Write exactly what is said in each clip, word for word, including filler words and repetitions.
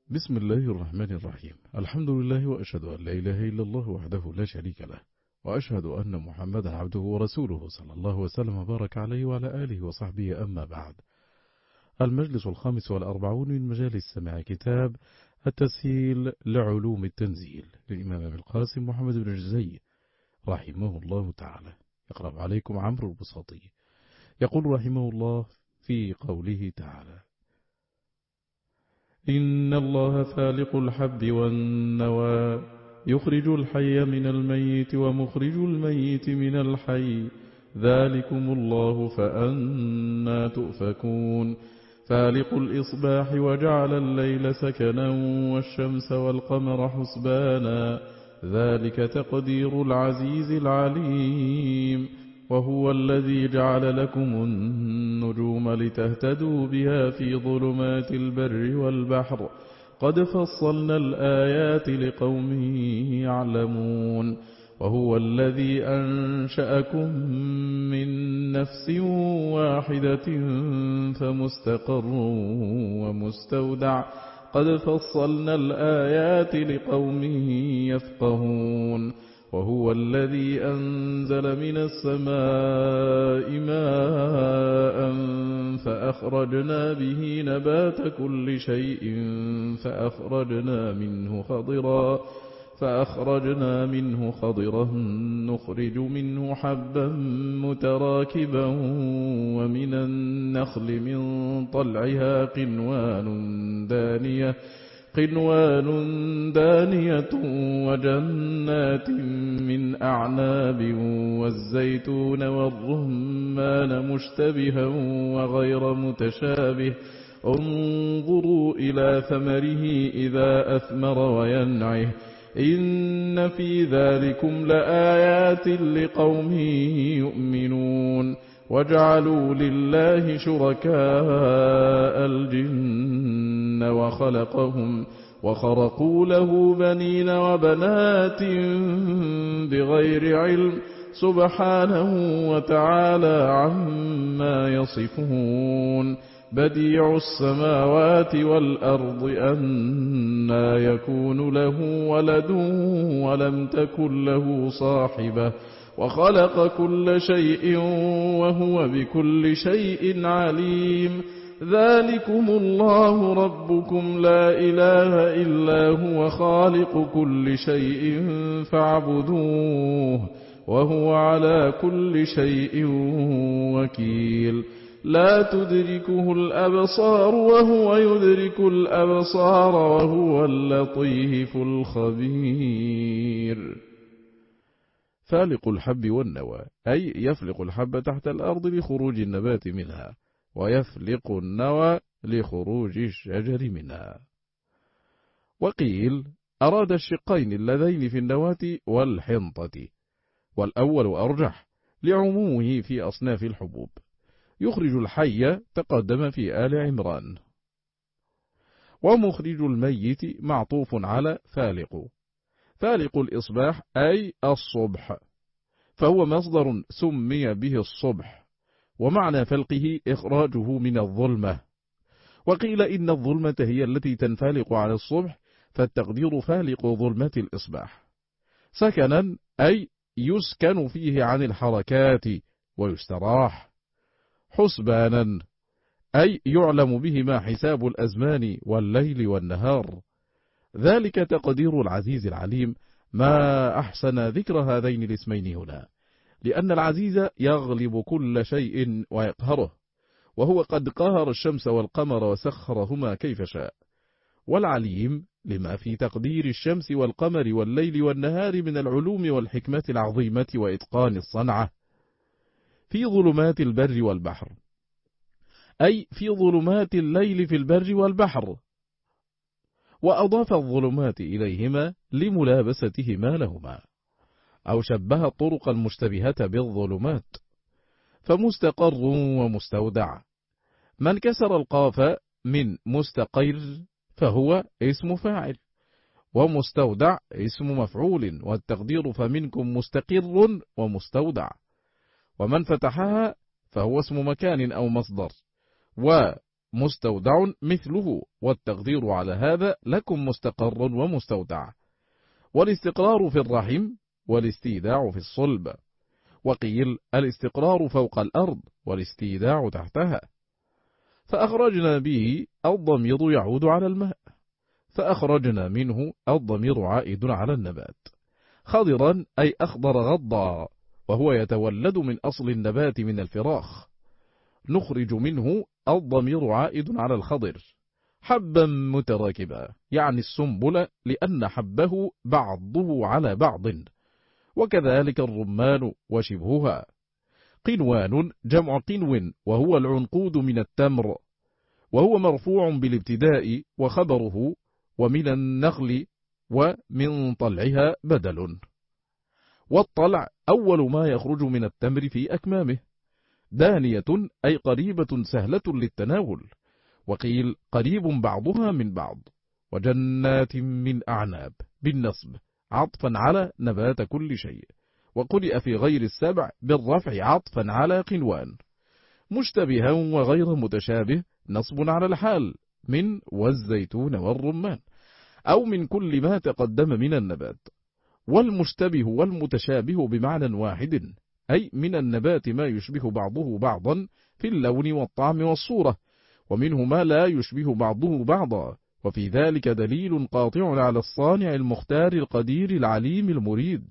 بسم الله الرحمن الرحيم. الحمد لله وأشهد أن لا إله إلا الله وحده لا شريك له، وأشهد أن محمدا عبده ورسوله صلى الله وسلم وبارك عليه وعلى آله وصحبه. أما بعد، المجلس الخامس والأربعون من مجالس سماع كتاب التسهيل لعلوم التنزيل للإمام أبي القاسم محمد بن الجزي رحمه الله تعالى. يقرأ عليكم عمرو البساطي. يقول رحمه الله في قوله تعالى: إن الله فالق الحب والنوى يخرج الحي من الميت ومخرج الميت من الحي ذلكم الله فأنى تؤفكون. فالق الإصباح وجعل الليل سكنا والشمس والقمر حسبانا ذلك تقدير العزيز العليم. وهو الذي جعل لكم النجوم لتهتدوا بها في ظلمات البر والبحر قد فصلنا الآيات لقوم يعلمون. وهو الذي أنشأكم من نفس واحدة فمستقر ومستودع قد فصلنا الآيات لقوم يفقهون. وهو الذي أنزل من السماء ماء فأخرجنا به نبات كل شيء فأخرجنا منه خضرا فأخرجنا منه خضرا نخرج منه حبا متراكبا ومن النخل من طلعها قنوان دانية قنوان دانية وجنات من أعناب والزيتون والرمان مشتبها وغير متشابه انظروا إلى ثمره إذا أثمر وينعه إن في ذلكم لآيات لقوم يؤمنون. وجعلوا لله شركاء الجن وخلقهم وخرقوا له بنين وبنات بغير علم سبحانه وتعالى عما يصفون. بديع السماوات والأرض أنى يكون له ولد ولم تكن له صاحبة وخلق كل شيء وهو بكل شيء عليم. ذلكم الله ربكم لا إله إلا هو خالق كل شيء فاعبدوه وهو على كل شيء وكيل. لا تدركه الأبصار وهو يدرك الأبصار وهو اللطيف الخبير. فالق الحب والنوى أي يفلق الحب تحت الأرض لخروج النبات منها، ويفلق النوى لخروج الشجر منها. وقيل أراد الشقين اللذين في النواة والحنطة، والأول أرجح لعمومه في أصناف الحبوب. يخرج الحي تقدم في آل عمران. ومخرج الميت معطوف على فالق. فالق الإصباح أي الصبح، فهو مصدر سمي به الصبح، ومعنى فلقه إخراجه من الظلمة. وقيل إن الظلمة هي التي تنفلق عن الصبح، فالتقدير فالق ظلمة الإصباح. سكنا أي يسكن فيه عن الحركات ويستراح. حسبانا أي يعلم بهما حساب الأزمان والليل والنهار. ذلك تقدير العزيز العليم. ما أحسن ذكر هذين الاسمين هنا، لأن العزيز يغلب كل شيء ويقهره، وهو قد قهر الشمس والقمر وسخرهما كيف شاء. والعليم لما في تقدير الشمس والقمر والليل والنهار من العلوم والحكمة العظيمة وإتقان الصنعة. في ظلمات البر والبحر أي في ظلمات الليل في البر والبحر، وأضاف الظلمات إليهما لملابستهما لهما، أو شبه الطرق المشتبهة بالظلمات. فمستقر ومستودع. من كسر القاف من مستقر فهو اسم فاعل، ومستودع اسم مفعول، والتقدير فمنكم مستقر ومستودع. ومن فتحها فهو اسم مكان أو مصدر، مستودع مثله، والتقدير على هذا لكم مستقر ومستودع. والاستقرار في الرحم والاستيداع في الصلب. وقيل الاستقرار فوق الأرض والاستيداع تحتها. فأخرجنا به الضمير يعود على الماء، فأخرجنا منه الضمير عائد على النبات. خضرا أي أخضر غضا، وهو يتولد من أصل النبات من الفراخ. نخرج منه الضمير عائد على الخضر. حبا متراكبا يعني السنبل، لأن حبه بعضه على بعض، وكذلك الرمان وشبهها. قنوان جمع قنو، وهو العنقود من التمر، وهو مرفوع بالابتداء وخبره ومن النخل ومن طلعها بدل. والطلع أول ما يخرج من التمر في أكمامه. دانية أي قريبة سهلة للتناول، وقيل قريب بعضها من بعض. وجنات من أعناب بالنصب عطفا على نبات كل شيء، وقرئ في غير السبع بالرفع عطفا على قنوان. مشتبها وغير متشابه نصب على الحال من والزيتون والرمان، أو من كل ما تقدم من النبات. والمشتبه والمتشابه بمعنى واحد، أي من النبات ما يشبه بعضه بعضا في اللون والطعم والصورة، ومنه ما لا يشبه بعضه بعضا، وفي ذلك دليل قاطع على الصانع المختار القدير العليم المريد.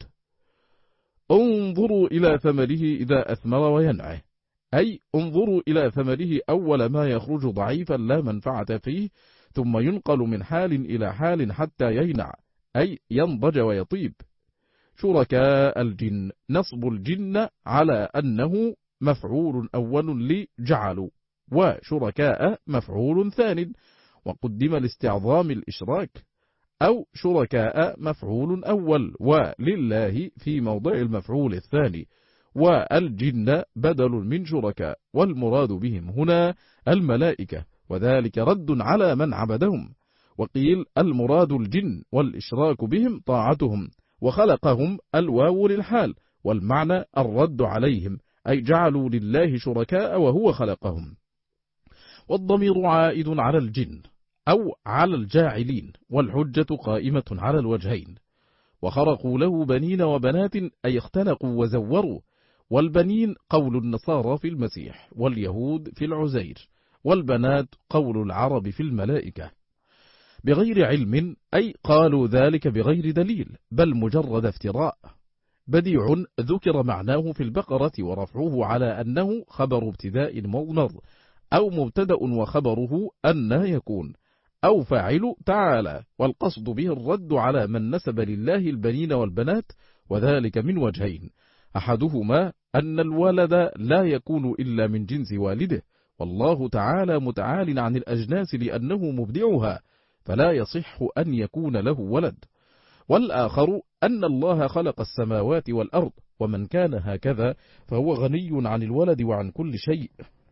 انظروا إلى ثمره إذا أثمر وينعه، أي انظروا إلى ثمره أول ما يخرج ضعيفا لا منفعة فيه، ثم ينقل من حال إلى حال حتى يينع، أي ينضج ويطيب. شركاء الجن نصب الجن على أنه مفعول أول لجعلوا، وشركاء مفعول ثان، وقدم لاستعظام الإشراك. أو شركاء مفعول أول ولله في موضع المفعول الثاني، والجن بدل من شركاء، والمراد بهم هنا الملائكة، وذلك رد على من عبدهم. وقيل المراد الجن والإشراك بهم طاعتهم، وخلقهم الواو للحال، والمعنى الرد عليهم، أي جعلوا لله شركاء وهو خلقهم. والضمير عائد على الجن أو على الجاعلين، والحجة قائمة على الوجهين. وخرقوا له بنين وبنات أي اختلقوا وزوروا. والبنين قول النصارى في المسيح، واليهود في العزير، والبنات قول العرب في الملائكة. بغير علم أي قالوا ذلك بغير دليل، بل مجرد افتراء. بديع ذكر معناه في البقرة ورفعه على أنه خبر ابتداء مضمر، أو مبتدأ وخبره أن يكون، أو فاعل تعالى، والقصد به الرد على من نسب لله البنين والبنات، وذلك من وجهين. أحدهما أن الولد لا يكون إلا من جنس والده، والله تعالى متعال عن الأجناس لأنه مبدعها، فلا يصح أن يكون له ولد. والآخر أن الله خلق السماوات والأرض، ومن كان هكذا فهو غني عن الولد وعن كل شيء.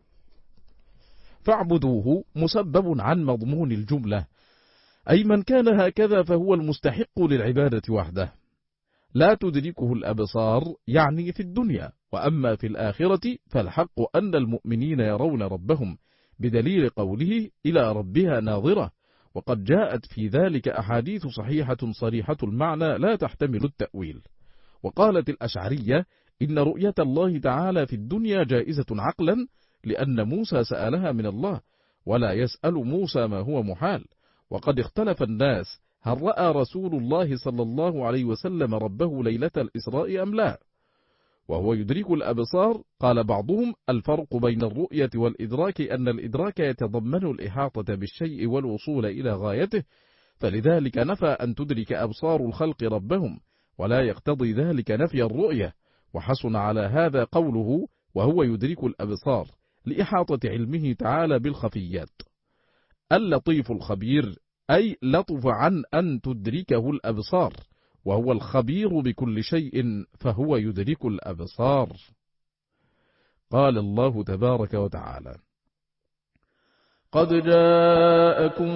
فاعبدوه مسبب عن مضمون الجملة، أي من كان هكذا فهو المستحق للعبادة وحده. لا تدركه الأبصار يعني في الدنيا، وأما في الآخرة فالحق أن المؤمنين يرون ربهم، بدليل قوله إلى ربها ناظرة. وقد جاءت في ذلك أحاديث صحيحة صريحة المعنى لا تحتمل التأويل. وقالت الأشعرية إن رؤية الله تعالى في الدنيا جائزة عقلا، لأن موسى سألها من الله، ولا يسأل موسى ما هو محال. وقد اختلف الناس هل رأى رسول الله صلى الله عليه وسلم ربه ليلة الإسراء أم لا، وهو يدرك الأبصار. قال بعضهم الفرق بين الرؤية والإدراك أن الإدراك يتضمن الإحاطة بالشيء والوصول إلى غايته، فلذلك نفى أن تدرك أبصار الخلق ربهم، ولا يقتضي ذلك نفي الرؤية. وحسن على هذا قوله وهو يدرك الأبصار، لإحاطة علمه تعالى بالخفيات. اللطيف الخبير أي لطف عن أن تدركه الأبصار، وهو الخبير بكل شيء فهو يدرك الأبصار. قال الله تبارك وتعالى: قد جاءكم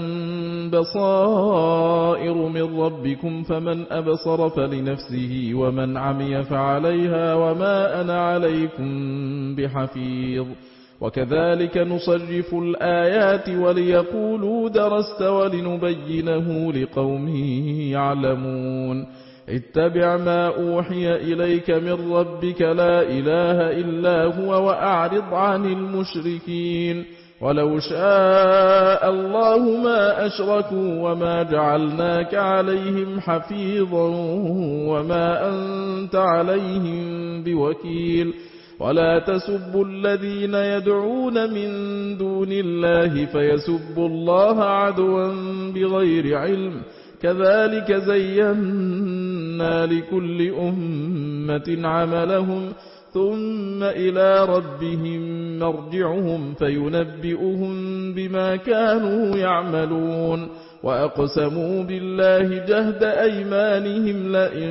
بصائر من ربكم فمن أبصر فلنفسه ومن عمي فعليها وما أنا عليكم بحفيظ. وكذلك نصرف الآيات وليقولوا درست ولنبينه لقوم يعلمون اتبع ما أوحي إليك من ربك لا إله إلا هو وأعرض عن المشركين ولو شاء الله ما أشركوا وما جعلناك عليهم حفيظا وما أنت عليهم بوكيل ولا تسبوا الذين يدعون من دون الله فيسبوا الله عدوا بغير علم كذلك زينا لكل أمة عملهم ثم إلى ربهم مرجعهم فينبئهم بما كانوا يعملون وأقسموا بالله جهد أيمانهم لئن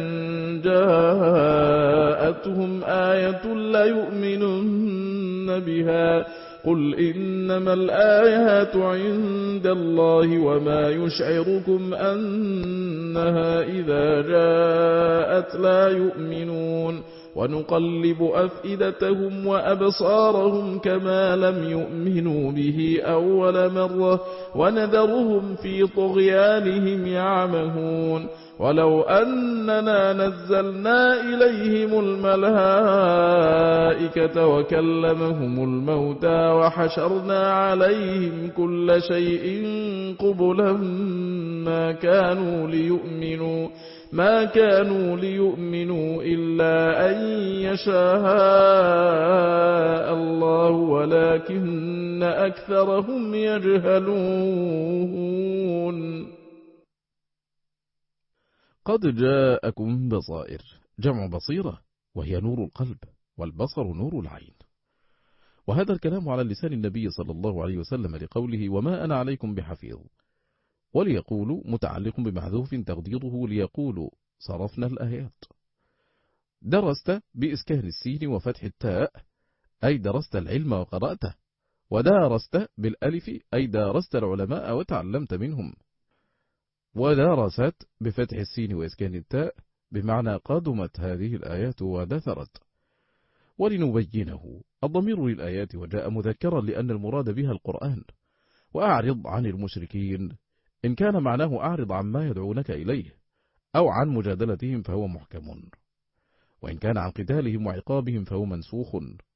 جاءتهم آية ليؤمنن بها قل إنما الآيات عند الله وما يشعركم أنها إذا جاءت لا يؤمنون ونقلب أفئدتهم وأبصارهم كما لم يؤمنوا به أول مرة ونذرهم في طغيانهم يعمهون ولو أننا نزلنا إليهم الملائكة وكلمهم الموتى وحشرنا عليهم كل شيء قبلا ما كانوا ليؤمنوا ما كانوا ليؤمنوا إلا أن يشاء الله ولكن أكثرهم يجهلون. قد جاءكم بصائر جمع بصيرة وهي نور القلب والبصر نور العين. وهذا الكلام على لسان النبي صلى الله عليه وسلم لقوله وما أنا عليكم بحفيظ، وليقولوا متعلق بمحذوف تقديره ليقولوا صرفنا الآيات. درست بإسكان السين وفتح التاء أي درست العلم وقرأته، ودارست بالألف أي دارست العلماء وتعلمت منهم، ودارست بفتح السين وإسكان التاء بمعنى قدمت هذه الآيات ودثرت. ولنبينه الضمير للآيات وجاء مذكرا لأن المراد بها القرآن. وأعرض عن المشركين إن كان معناه أعرض عما يدعونك إليه أو عن مجادلتهم فهو محكم، وإن كان عن قتالهم وعقابهم فهو منسوخ.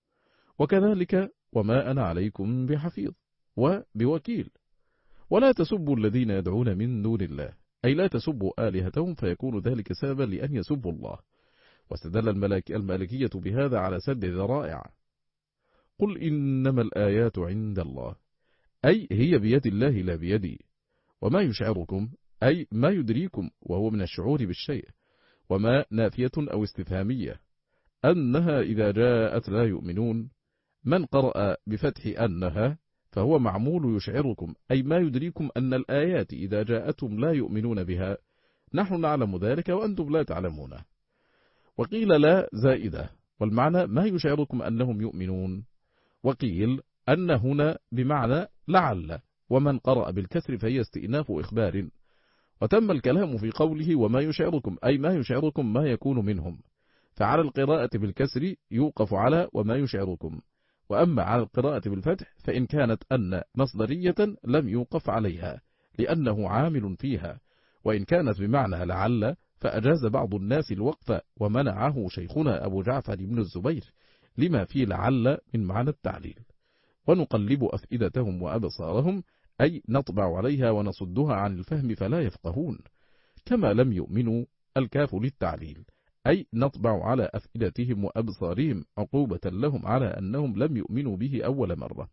وكذلك وما أنا عليكم بحفيظ وبوكيل. ولا تسبوا الذين يدعون من دون الله أي لا تسبوا آلهتهم فيكون ذلك سببا لأن يسبوا الله. واستدل الملك المالكية بهذا على سد الذرائع. قل إنما الآيات عند الله أي هي بيد الله لا بيدي. وما يشعركم أي ما يدريكم وهو من الشعور بالشيء. وما نافية أو استفهامية أنها إذا جاءت لا يؤمنون. من قرأ بفتح أنها فهو معمول يشعركم أي ما يدريكم أن الآيات إذا جاءتهم لا يؤمنون بها. نحن نعلم ذلك وأنتم لا تعلمونه. وقيل لا زائدة والمعنى ما يشعركم أنهم يؤمنون. وقيل أن هنا بمعنى لعل، ومن قرأ بالكسر فهي استئناف إخبار. وتم الكلام في قوله وما يشعركم أي ما يشعركم ما يكون منهم، فعلى القراءة بالكسر يوقف على وما يشعركم، وأما على القراءة بالفتح فإن كانت أن مصدرية لم يوقف عليها لأنه عامل فيها، وإن كانت بمعنى لعل فأجاز بعض الناس الوقف ومنعه شيخنا أبو جعفر بن الزبير لما في لعل من معنى التعليل. ونقلب أفئدتهم وأبصارهم أي نطبع عليها ونصدها عن الفهم فلا يفقهون، كما لم يؤمنوا الكاف للتعليل أي نطبع على أفئدتهم وأبصارهم عقوبة لهم على أنهم لم يؤمنوا به أول مرة.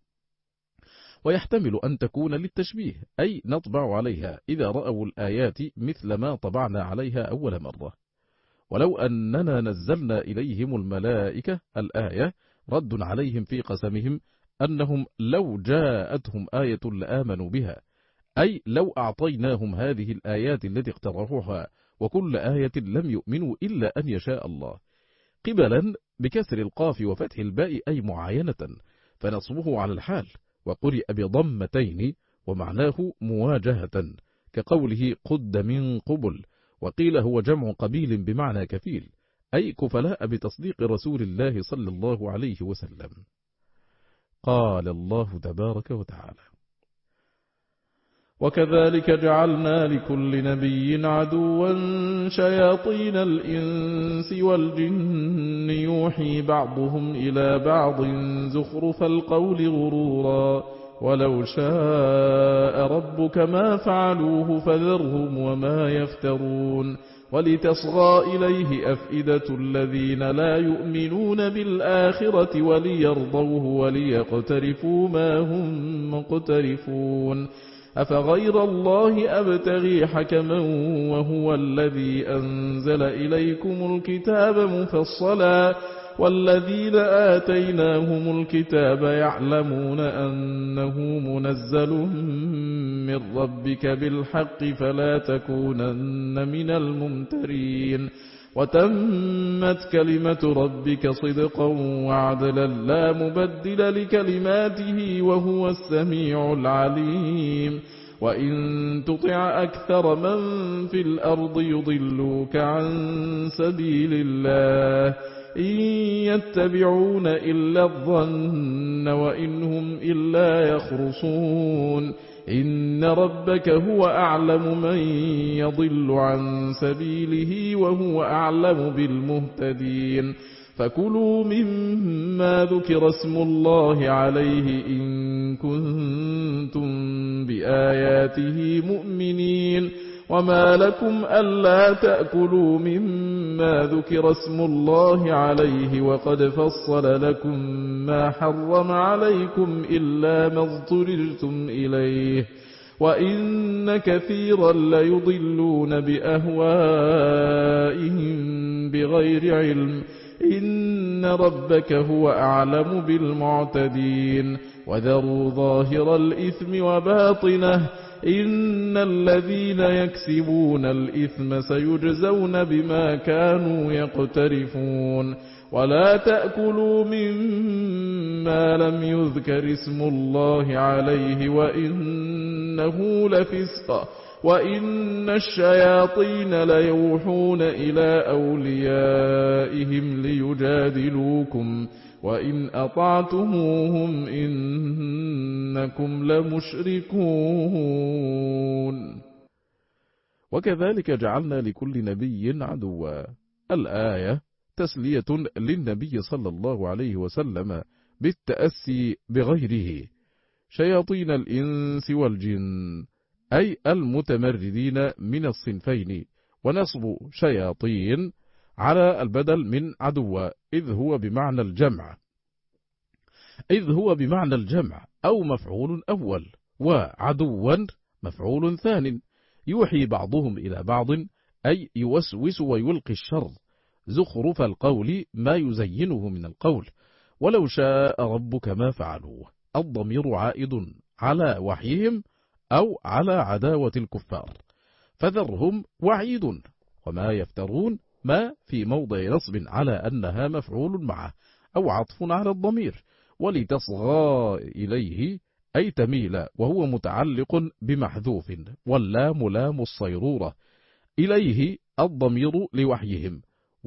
ويحتمل أن تكون للتشبيه أي نطبع عليها إذا رأوا الآيات مثل ما طبعنا عليها أول مرة. ولو أننا نزلنا إليهم الملائكة الآية رد عليهم في قسمهم أنهم لو جاءتهم آية لآمنوا بها، أي لو أعطيناهم هذه الآيات التي اقترحوها وكل آية لم يؤمنوا إلا أن يشاء الله. قبلا بكسر القاف وفتح الباء أي معاينة، فنصبه على الحال، وقرئ بضمتين ومعناه مواجهة كقوله قد من قبل. وقيل هو جمع قبيل بمعنى كفيل أي كفلاء بتصديق رسول الله صلى الله عليه وسلم. قال الله تبارك وتعالى: وكذلك جعلنا لكل نبي عدوا شياطين الإنس والجن يوحي بعضهم إلى بعض زخرف القول غرورا ولو شاء ربك ما فعلوه فذرهم وما يفترون ولتصغى إليه أفئدة الذين لا يؤمنون بالآخرة وليرضوه وليقترفوا ما هم مقترفون أفغير الله أبتغي حكما وهو الذي أنزل إليكم الكتاب مفصلا والذين آتيناهم الكتاب يعلمون أنه منزل من ربك بالحق فلا تكونن من الممترين وتمت كلمة ربك صدقا وعدلا لا مبدل لكلماته وهو السميع العليم وإن تطع أكثر من في الأرض يضلوك عن سبيل الله إن يتبعون إلا الظن وإن هم إلا يخرصون إن ربك هو أعلم من يضل عن سبيله وهو أعلم بالمهتدين فكلوا مما ذكر اسم الله عليه إن كنتم بآياته مؤمنين وما لكم ألا تأكلوا مما ذكر اسم الله عليه وقد فصل لكم ما حرم عليكم إلا ما اضطررتم إليه وإن كثيرا ليضلون بأهوائهم بغير علم إن ربك هو أعلم بالمعتدين وذروا ظاهر الإثم وباطنه إن الذين يكسبون الإثم سيجزون بما كانوا يقترفون ولا تأكلوا مما لم يذكر اسم الله عليه وإنه لفسق وإن الشياطين ليوحون إلى أوليائهم ليجادلوكم وإن أطعتموهم إنكم لمشركون وكذلك جعلنا لكل نبي عدوا. الآية تسلية للنبي صلى الله عليه وسلم بالتأسي بغيره شياطين الإنس والجن أي المتمردين من الصنفين ونصب شياطين على البدل من عدو إذ هو بمعنى الجمع إذ هو بمعنى الجمع أو مفعول أول وعدوا مفعول ثان يوحي بعضهم إلى بعض أي يوسوس ويلقي الشر زخرف القول ما يزينه من القول ولو شاء ربك ما فعلوه الضمير عائد على وحيهم أو على عداوة الكفار فذرهم وعيد وما يفترون ما في موضع نصب على أنها مفعول معه أو عطف على الضمير ولتصغى إليه أي تميل وهو متعلق بمحذوف واللام لام الصيرورة إليه الضمير لوحيهم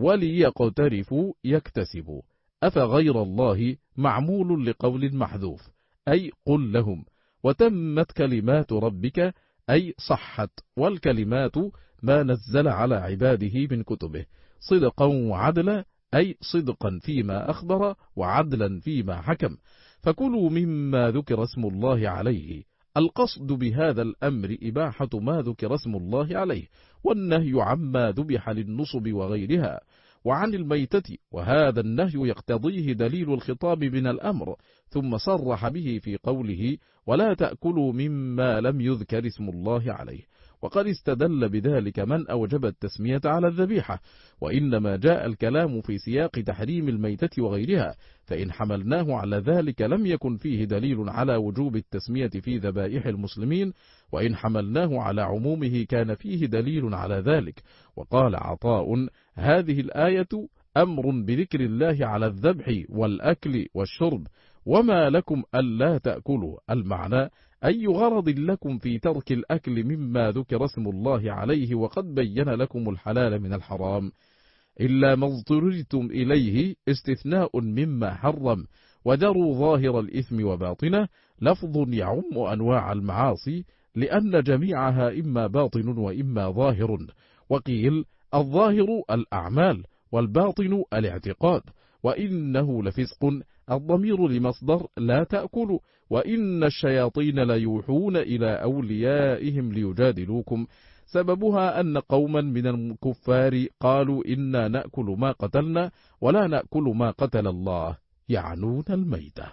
وليقترفوا يكتسبوا أفغير الله معمول لقول محذوف أي قل لهم وتمت كلمات ربك أي صحت والكلمات ما نزل على عباده من كتبه صدقا وعدلا أي صدقا فيما أخبر وعدلا فيما حكم فكلوا مما ذكر اسم الله عليه القصد بهذا الأمر إباحة ما ذكر اسم الله عليه والنهي عما ذبح للنصب وغيرها وعن الميتة وهذا النهي يقتضيه دليل الخطاب من الأمر ثم صرح به في قوله ولا تأكلوا مما لم يذكر اسم الله عليه وقد استدل بذلك من أوجب التسمية على الذبيحة وإنما جاء الكلام في سياق تحريم الميتة وغيرها فإن حملناه على ذلك لم يكن فيه دليل على وجوب التسمية في ذبائح المسلمين وإن حملناه على عمومه كان فيه دليل على ذلك وقال عطاء هذه الآية أمر بذكر الله على الذبح والأكل والشرب وما لكم ألا تأكلوا المعنى أي غرض لكم في ترك الأكل مما ذكر اسم الله عليه وقد بين لكم الحلال من الحرام إلا ما اضطررتم إليه استثناء مما حرم وذروا ظاهر الإثم وباطنه لفظ يعم أنواع المعاصي، لأن جميعها إما باطن وإما ظاهر. وقيل الظاهر الأعمال والباطن الاعتقاد. وإنه لفسق الضمير لمصدر لا تأكل. وإن الشياطين ليوحون إلى أوليائهم ليجادلوكم. سببها أن قوما من الكفار قالوا إنا نأكل ما قتلنا ولا نأكل ما قتل الله، يعنون الميتة.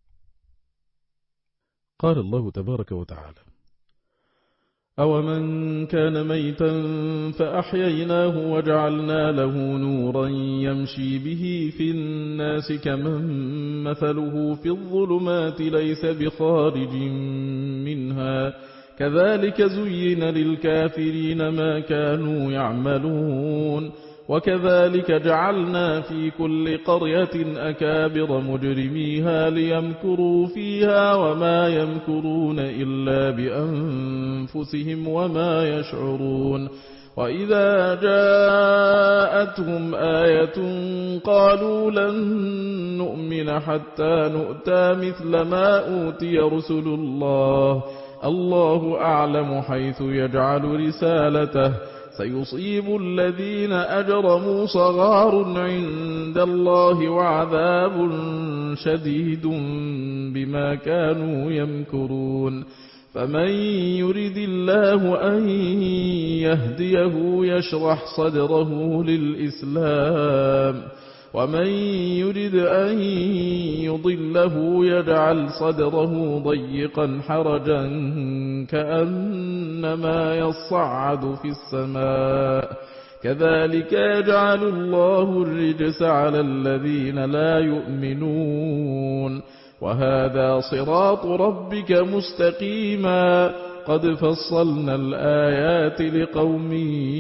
قال الله تبارك وتعالى: أومن كان ميتا فأحييناه وجعلنا له نورا يمشي به في الناس كمن مثله في الظلمات ليس بخارج منها كذلك زين للكافرين ما كانوا يعملون. وكذلك جعلنا في كل قرية أكابر مجرميها ليمكروا فيها وما يمكرون إلا بأنفسهم وما يشعرون. وإذا جاءتهم آية قالوا لن نؤمن حتى نؤتى مثل ما أوتي رسل الله الله أعلم حيث يجعل رسالته سيصيب الذين أجرموا صغار عند الله وعذاب شديد بما كانوا يمكرون. فمن يرد الله أن يهديه يشرح صدره للإسلام ومن يرد أن يضله يجعل صدره ضيقا حرجا كأنما يصعد في السماء كذلك يجعل الله الرجس على الذين لا يؤمنون. وهذا صراط ربك مستقيما قد فصلنا الآيات لقوم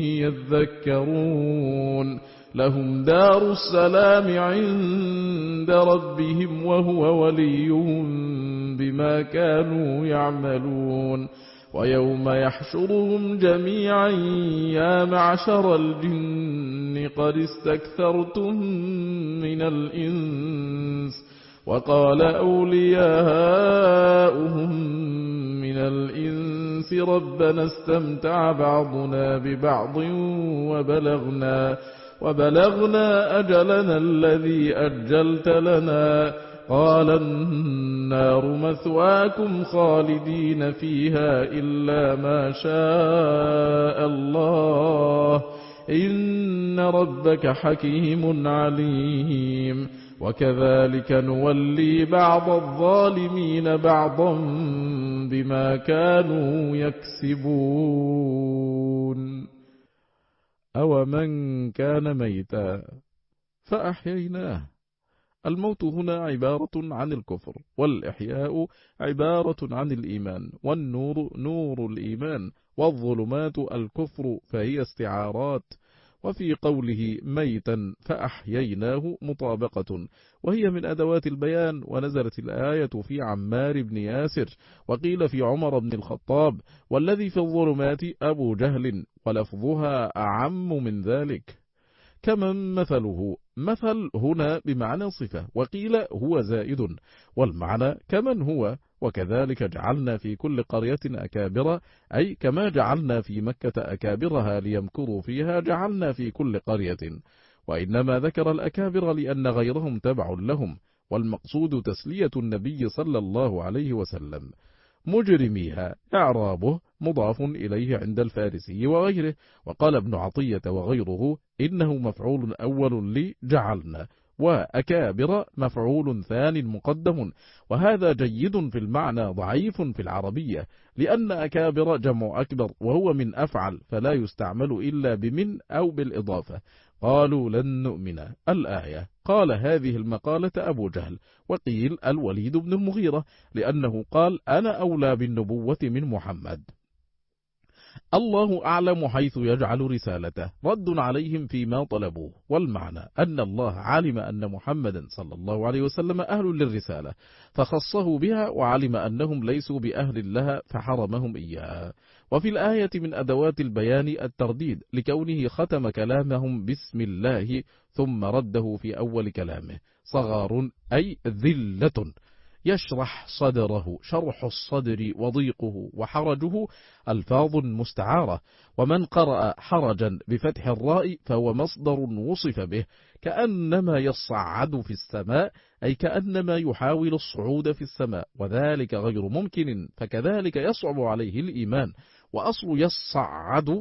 يذكرون. لهم دار السلام عند ربهم وهو وليهم بما كانوا يعملون. ويوم يحشرهم جميعا يا معشر الجن قد استكثرتم من الإنس وقال أولياؤهم من الإنس ربنا استمتع بعضنا ببعض وبلغنا وبلغنا أجلنا الذي أجلت لنا قال النار مثواكم خالدين فيها إلا ما شاء الله إن ربك حكيم عليم. وكذلك نولي بعض الظالمين بعضا بما كانوا يكسبون. أومن كان ميتا فأحييناه. الموت هنا عبارة عن الكفر، والإحياء عبارة عن الإيمان، والنور نور الإيمان، والظلمات الكفر، فهي استعارات. وفي قوله ميتا فأحييناه مطابقة، وهي من أدوات البيان. ونزلت الآية في عمار بن ياسر، وقيل في عمر بن الخطاب، والذي في الظلمات أبو جهل، ولفظها أعم من ذلك. كمن مثله، مثل هنا بمعنى صفة، وقيل هو زائد، والمعنى كمن هو. وكذلك جعلنا في كل قرية أكابر، أي كما جعلنا في مكة أكابرها ليمكروا فيها جعلنا في كل قرية. وإنما ذكر الأكابر لأن غيرهم تبع لهم، والمقصود تسلية النبي صلى الله عليه وسلم. مجرميها إعرابه مضاف إليه عند الفارسي وغيره. وقال ابن عطية وغيره إنه مفعول أول لجعلنا، وأكابر مفعول ثان مقدم. وهذا جيد في المعنى ضعيف في العربية، لأن أكابر جمع أكبر وهو من أفعل، فلا يستعمل إلا بمن أو بالإضافة. قالوا لن نؤمن الآية. قال هذه المقالة أبو جهل، وقيل الوليد بن المغيرة، لأنه قال أنا أولى بالنبوة من محمد. الله أعلم حيث يجعل رسالته، رد عليهم فيما طلبوه. والمعنى أن الله علم أن محمدا صلى الله عليه وسلم أهل للرسالة فخصه بها، وعلم أنهم ليسوا بأهل لها فحرمهم إياها. وفي الآية من أدوات البيان الترديد لكونه ختم كلامهم بسم الله ثم رده في أول كلامه. صغار أي ذلة يشرح صدره، شرح الصدر وضيقه وحرجه ألفاظ مستعارة. ومن قرأ حرجا بفتح الراء فهو مصدر وصف به، كأنما يصعد في السماء، أي كأنما يحاول الصعود في السماء، وذلك غير ممكن، فكذلك يصعب عليه الإيمان. وأصل يصعد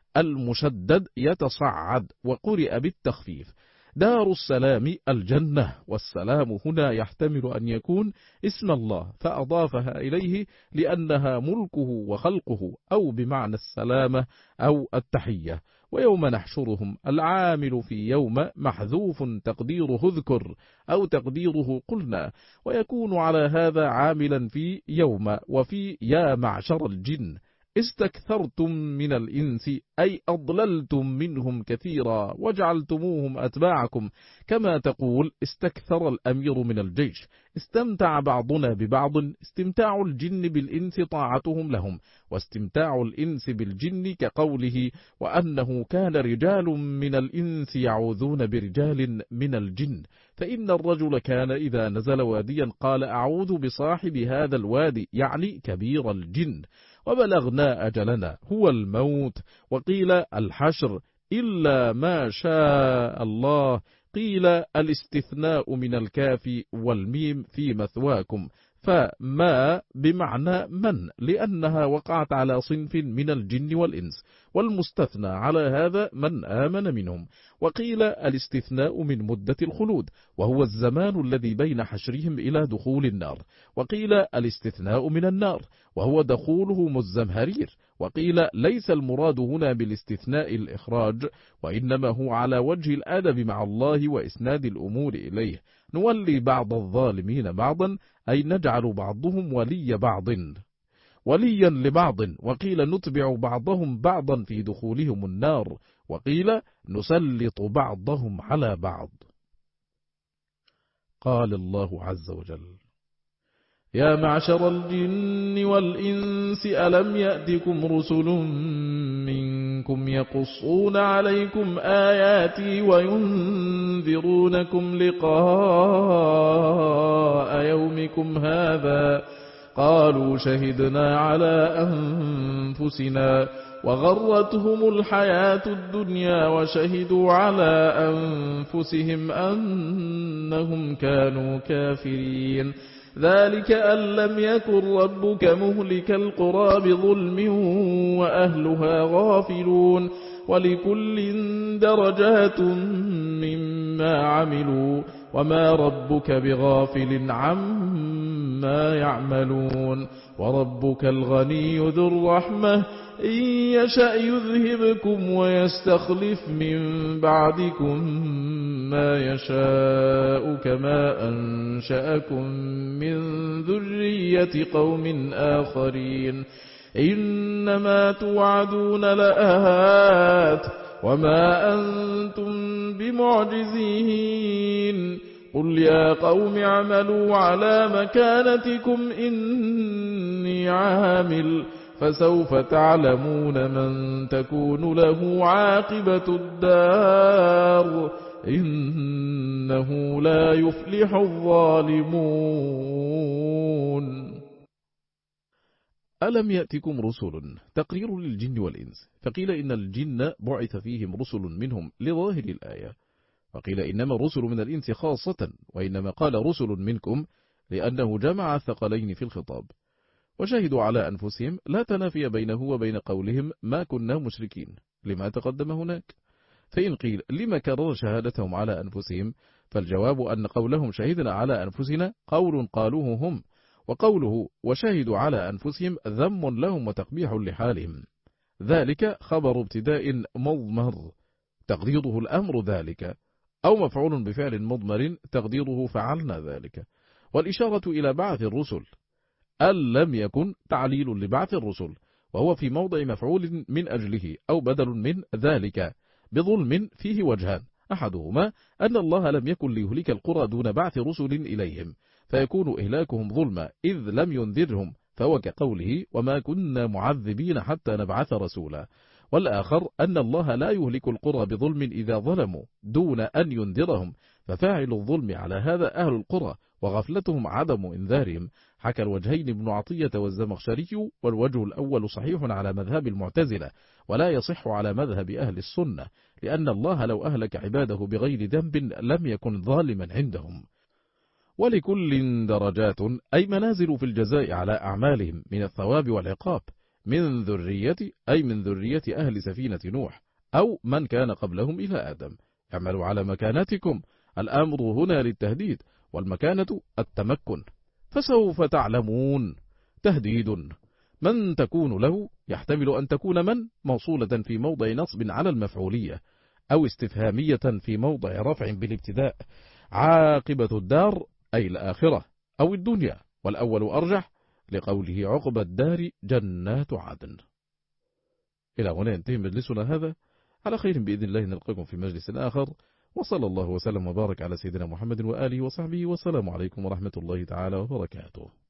المشدد يتصعد، وقرئ بالتخفيف. دار السلام الجنة، والسلام هنا يحتمل أن يكون اسم الله فأضافها إليه لأنها ملكه وخلقه، أو بمعنى السلامة أو التحية. ويوم نحشرهم، العامل في يوم محذوف تقديره اذكر أو تقديره قلنا، ويكون على هذا عاملا في يوم. وفي يا معشر الجن استكثرتم من الإنس، أي أضللتم منهم كثيرا وجعلتموهم أتباعكم، كما تقول استكثر الأمير من الجيش. استمتع بعضنا ببعض، استمتاع الجن بالإنس طاعتهم لهم، واستمتاع الإنس بالجن كقوله وأنه كان رجال من الإنس يعوذون برجال من الجن. فإن الرجل كان إذا نزل واديا قال أعوذ بصاحب هذا الوادي، يعني كبير الجن. وبلغنا أجلنا هو الموت، وقيل الحشر إلا ما شاء الله. قيل الاستثناء من الكاف والميم في مثواكم، فما بمعنى من، لأنها وقعت على صنف من الجن والإنس، والمستثنى على هذا من آمن منهم. وقيل الاستثناء من مدة الخلود، وهو الزمان الذي بين حشرهم إلى دخول النار. وقيل الاستثناء من النار، وهو دخولهم الزمهرير. وقيل ليس المراد هنا بالاستثناء الإخراج، وإنما هو على وجه الأدب مع الله وإسناد الأمور إليه. نولي بعض الظالمين بعضا، أي نجعل بعضهم ولي بعض وليا لبعض. وقيل نتبع بعضهم بعضا في دخولهم النار، وقيل نسلط بعضهم على بعض. قال الله عز وجل يا معشر الجن والإنس ألم يأتكم رسل منكم يقصون عليكم آياتي وينذرونكم لقاء يومكم هذا؟ قالوا شهدنا على أنفسنا وغرتهم الحياة الدنيا وشهدوا على أنفسهم أنهم كانوا كافرين. ذلك أن لم يكن ربك مهلك القرى بظلم وأهلها غافلون، ولكل درجات مما عملوا وما ربك بغافل عما يعملون. وربك الغني ذو الرحمة إن يشأ يذهبكم ويستخلف من بعدكم ما يشاء كما أنشأكم من ذرية قوم آخرين. إنما توعدون لآت وما أنتم بمعجزين. قل يا قوم اعملوا على مكانتكم إني عامل فسوف تعلمون من تكون له عاقبة الدار إنه لا يفلح الظالمون. ألم يأتكم رسل تقرير للجن والإنس، فقيل إن الجن بعث فيهم رسل منهم لظاهر الآية، وقيل إنما الرسل من الإنس خاصة، وإنما قال رسل منكم لأنه جمع الثقلين في الخطاب. وشهدوا على أنفسهم لا تنافي بينه وبين قولهم ما كنا مشركين لما تقدم هناك. فإن قيل لما كرر شهادتهم على أنفسهم، فالجواب أن قولهم شهدنا على أنفسنا قول قالوه هم، وقوله وشهدوا على أنفسهم ذم لهم وتقبيح لحالهم. ذلك خبر ابتداء مضمر تقديره الأمر ذلك، أو مفعول بفعل مضمر تقديره فعلنا ذلك. والإشارة إلى بعث الرسل أن لم يكن تعليل لبعث الرسل، وهو في موضع مفعول من أجله أو بدل من ذلك بظلم فيه وجهان، أحدهما أن الله لم يكن ليهلك القرى دون بعث رسل إليهم، فيكون إهلاكهم ظلما إذ لم ينذرهم فهو كقوله وما كنا معذبين حتى نبعث رسولا. والآخر أن الله لا يهلك القرى بظلم إذا ظلموا دون أن ينذرهم، ففاعل الظلم على هذا أهل القرى وغفلتهم عدم إنذارهم. حكى الوجهين ابن عطية والزمخشري، والوجه الأول صحيح على مذهب المعتزلة ولا يصح على مذهب أهل السنة، لأن الله لو أهلك عباده بغير ذنب لم يكن ظالما عندهم. ولكل درجات أي منازل في الجزاء على أعمالهم من الثواب والعقاب، من ذرية أي من ذرية أهل سفينة نوح أو من كان قبلهم إلى آدم. اعملوا على مكانتكم، الأمر هنا للتهديد، والمكانة التمكن، فسوف تعلمون. تهديد من تكون له يحتمل أن تكون من موصولة في موضع نصب على المفعولية، أو استفهامية في موضع رفع بالابتداء. عاقبة الدار أي الآخرة أو الدنيا، والأول أرجح لقوله عقب الدار جنات عدن. إلى هنا ينتهي مجلسنا هذا، على خير بإذن الله نلقاكم في مجلس آخر، وصلى الله وسلم وبارك على سيدنا محمد وآله وصحبه، والسلام عليكم ورحمة الله تعالى وبركاته.